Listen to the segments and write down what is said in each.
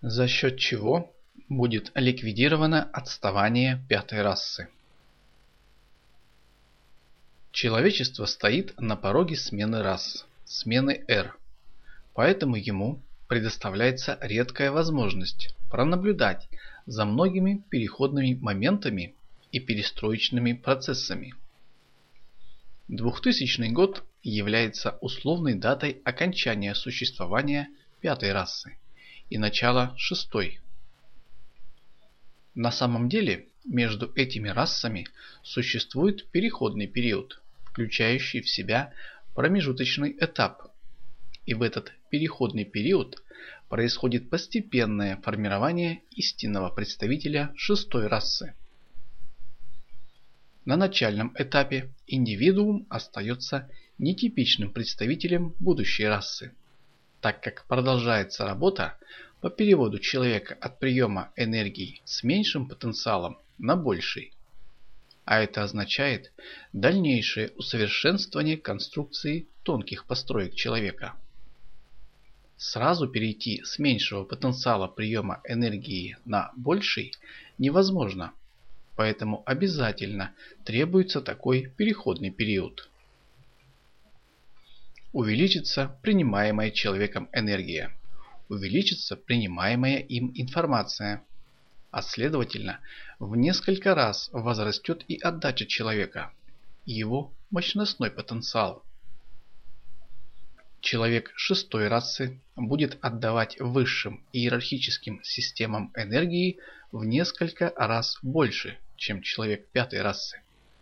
За счет чего будет ликвидировано отставание пятой расы. Человечество стоит на пороге смены рас, смены эр, поэтому ему предоставляется редкая возможность пронаблюдать за многими переходными моментами и перестроечными процессами. 2000 год является условной датой окончания существования пятой расы и начала шестой. На самом деле между этими расами существует переходный период, включающий в себя промежуточный этап. И в этот переходный период происходит постепенное формирование истинного представителя шестой расы. На начальном этапе индивидуум остается нетипичным представителем будущей расы, так как продолжается работа по переводу человека от приема энергии с меньшим потенциалом на больший. А это означает дальнейшее усовершенствование конструкции тонких построек человека. Сразу перейти с меньшего потенциала приема энергии на больший невозможно, поэтому обязательно требуется такой переходный период. Увеличится принимаемая человеком энергия, увеличится принимаемая им информация, а следовательно в несколько раз возрастет и отдача человека, его мощностной потенциал. Человек шестой расы будет отдавать высшим иерархическим системам энергии в несколько раз больше, чем человек пятой расы.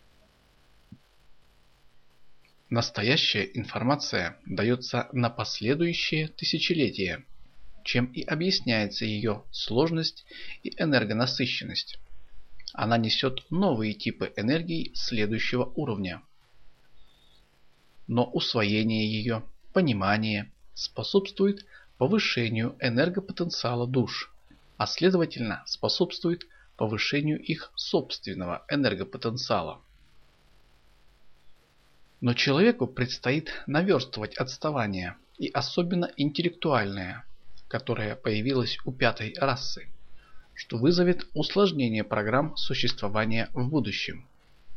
Настоящая информация дается на последующие тысячелетия, чем и объясняется ее сложность и энергонасыщенность. Она несет новые типы энергии следующего уровня. Но усвоение ее, понимание способствует повышению энергопотенциала душ, а следовательно способствует повышению их собственного энергопотенциала. Но человеку предстоит наверстывать отставание, и особенно интеллектуальное, которое появилось у пятой расы, что вызовет усложнение программ существования в будущем.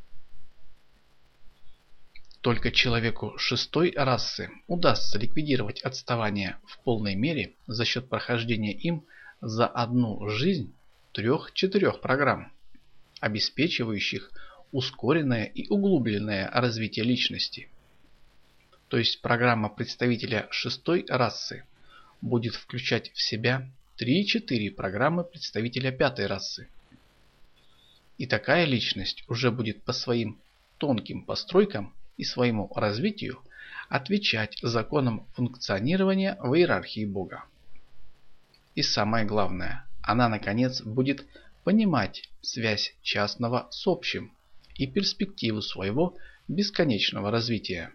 Только человеку шестой расы удастся ликвидировать отставание в полной мере за счет прохождения им за одну жизнь 3-4 программ, обеспечивающих ускоренное и углубленное развитие личности. То есть программа представителя шестой расы будет включать в себя 3-4 программы представителя пятой расы. И такая личность уже будет по своим тонким постройкам и своему развитию отвечать законам функционирования в иерархии Бога. И самое главное, она наконец будет понимать связь частного с общим и перспективу своего бесконечного развития.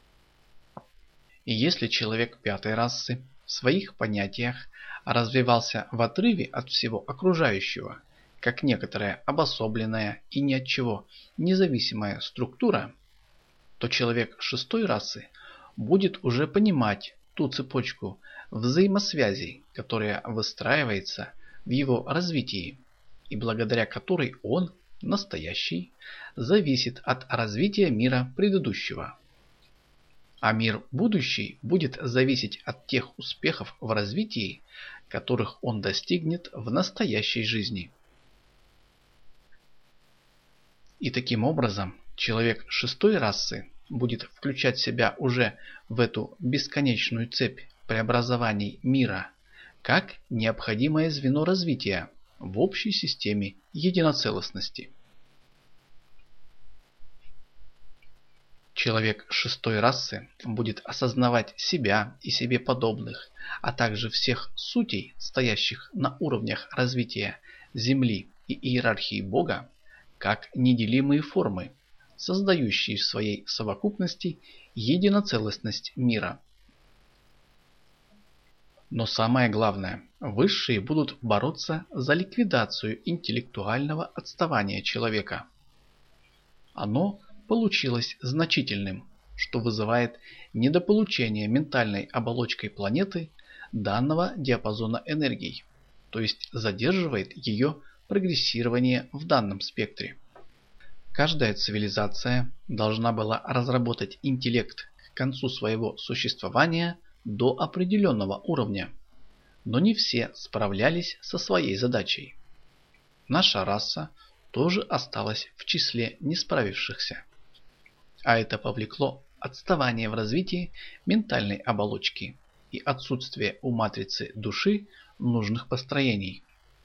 И если человек пятой расы в своих понятиях развивался в отрыве от всего окружающего, как некоторая обособленная и ни от чего независимая структура, то человек шестой расы будет уже понимать ту цепочку взаимосвязей, которая выстраивается в его развитии, и благодаря которой он, настоящий, зависит от развития мира предыдущего. А мир будущий будет зависеть от тех успехов в развитии, которых он достигнет в настоящей жизни. И таким образом человек шестой расы будет включать себя уже в эту бесконечную цепь преобразований мира как необходимое звено развития в общей системе единоцелостности. Человек шестой расы будет осознавать себя и себе подобных, а также всех сутей, стоящих на уровнях развития Земли и иерархии Бога, как неделимые формы, создающие в своей совокупности единоцелостность мира. Но самое главное, высшие будут бороться за ликвидацию интеллектуального отставания человека. Оно получилось значительным, что вызывает недополучение ментальной оболочкой планеты данного диапазона энергий, то есть задерживает ее прогрессирование в данном спектре. Каждая цивилизация должна была разработать интеллект к концу своего существования до определенного уровня, но не все справлялись со своей задачей. Наша раса тоже осталась в числе не справившихся. А это повлекло отставание в развитии ментальной оболочки и отсутствие у матрицы души нужных построений.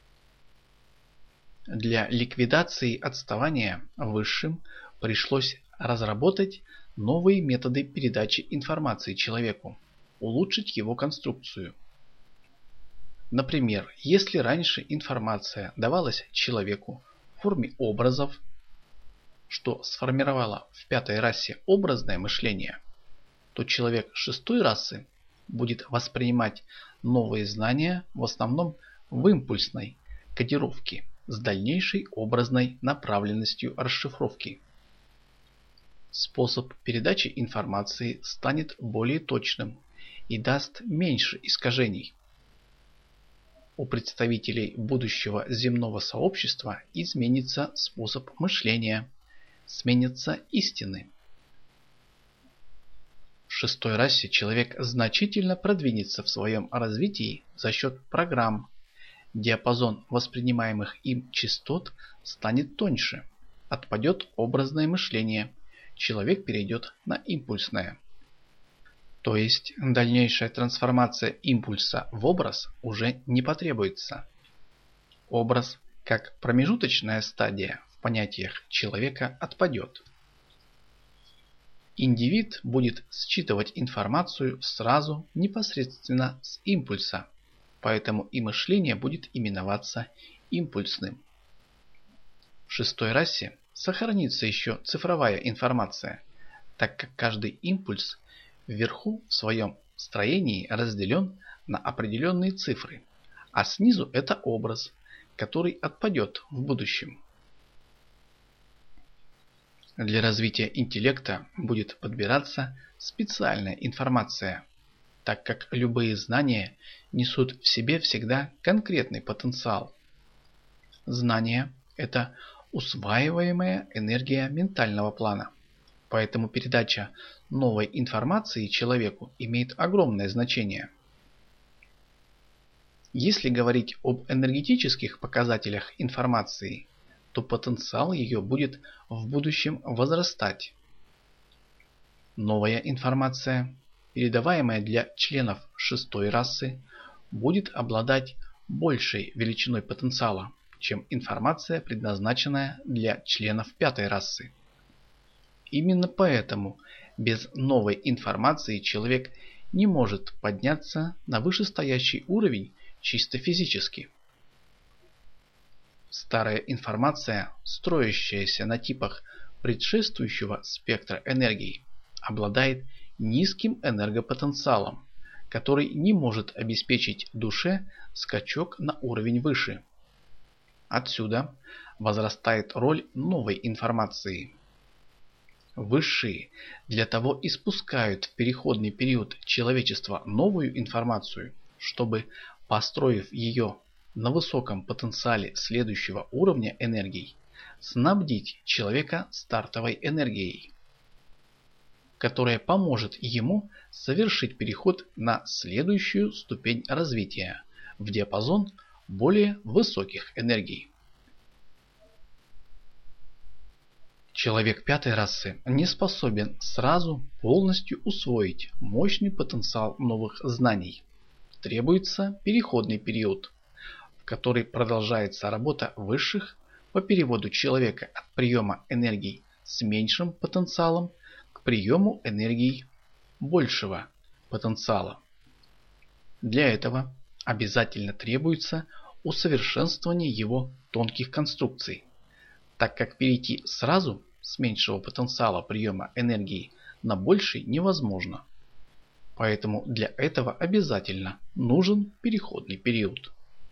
Для ликвидации отставания высшим пришлось разработать новые методы передачи информации человеку, улучшить его конструкцию. Например, если раньше информация давалась человеку в форме образов, что сформировало в пятой расе образное мышление, то человек шестой расы будет воспринимать новые знания в основном в импульсной кодировке с дальнейшей образной направленностью расшифровки. Способ передачи информации станет более точным и даст меньше искажений. У представителей будущего земного сообщества изменится способ мышления, сменятся истины. В шестой расе человек значительно продвинется в своем развитии за счет программ. Диапазон воспринимаемых им частот станет тоньше, отпадет образное мышление, человек перейдет на импульсное. То есть дальнейшая трансформация импульса в образ уже не потребуется. Образ, как промежуточная стадия в понятиях человека, отпадет. Индивид будет считывать информацию сразу непосредственно с импульса, поэтому и мышление будет именоваться импульсным. В шестой расе сохранится еще цифровая информация, так как каждый импульс вверху в своем строении разделен на определенные цифры, а снизу это образ, который отпадет в будущем. Для развития интеллекта будет подбираться специальная информация, так как любые знания несут в себе всегда конкретный потенциал. Знание – это усваиваемая энергия ментального плана, поэтому передача новой информации человеку имеет огромное значение. Если говорить об энергетических показателях информации, то потенциал ее будет в будущем возрастать. Новая информация, передаваемая для членов шестой расы, будет обладать большей величиной потенциала, чем информация, предназначенная для членов пятой расы. Именно поэтому без новой информации человек не может подняться на вышестоящий уровень чисто физически. Старая информация, строящаяся на типах предшествующего спектра энергии, обладает низким энергопотенциалом, который не может обеспечить душе скачок на уровень выше. Отсюда возрастает роль новой информации. Высшие для того и спускают в переходный период человечества новую информацию, чтобы, построив ее на высоком потенциале следующего уровня энергий, снабдить человека стартовой энергией, которая поможет ему совершить переход на следующую ступень развития в диапазон более высоких энергий. Человек пятой расы не способен сразу полностью усвоить мощный потенциал новых знаний. Требуется переходный период, в который продолжается работа высших по переводу человека от приема энергий с меньшим потенциалом к приему энергий большего потенциала. Для этого обязательно требуется усовершенствование его тонких конструкций, так как перейти сразу с меньшего потенциала приема энергии на больший невозможно. Поэтому для этого обязательно нужен переходный период.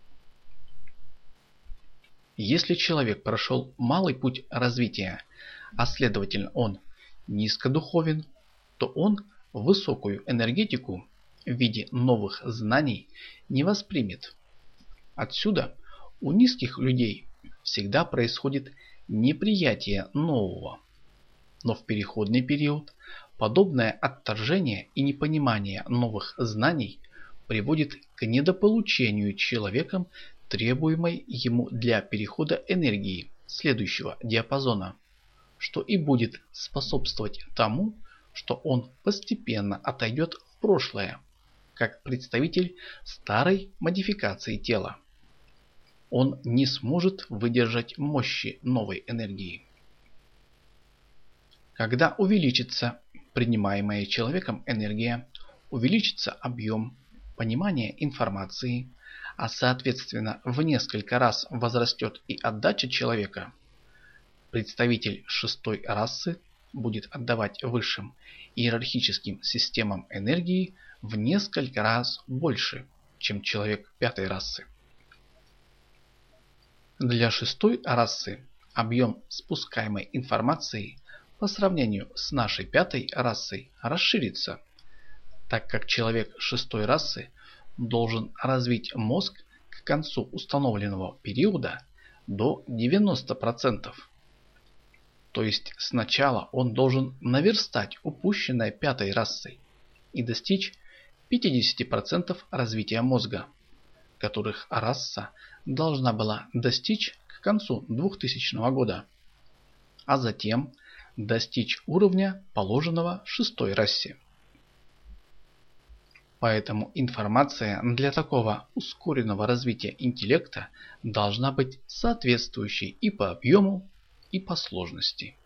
Если человек прошел малый путь развития, а следовательно он низкодуховен, то он высокую энергетику в виде новых знаний не воспримет. Отсюда у низких людей всегда происходит неприятие нового. Но в переходный период подобное отторжение и непонимание новых знаний приводит к недополучению человеком требуемой ему для перехода энергии следующего диапазона, что и будет способствовать тому, что он постепенно отойдет в прошлое, как представитель старой модификации тела. Он не сможет выдержать мощи новой энергии. Когда увеличится принимаемая человеком энергия, увеличится объем понимания информации, а соответственно в несколько раз возрастет и отдача человека, представитель шестой расы будет отдавать высшим иерархическим системам энергии в несколько раз больше, чем человек пятой расы. Для шестой расы объем спускаемой информации по сравнению с нашей пятой расой расширится, так как человек шестой расы должен развить мозг к концу установленного периода до 90%. То есть сначала он должен наверстать упущенное пятой расой и достичь 50% развития мозга, которых раса должна была достичь к концу 2000 года, а затем достичь уровня, положенного шестой расе. Поэтому информация для такого ускоренного развития интеллекта должна быть соответствующей и по объему, и по сложности.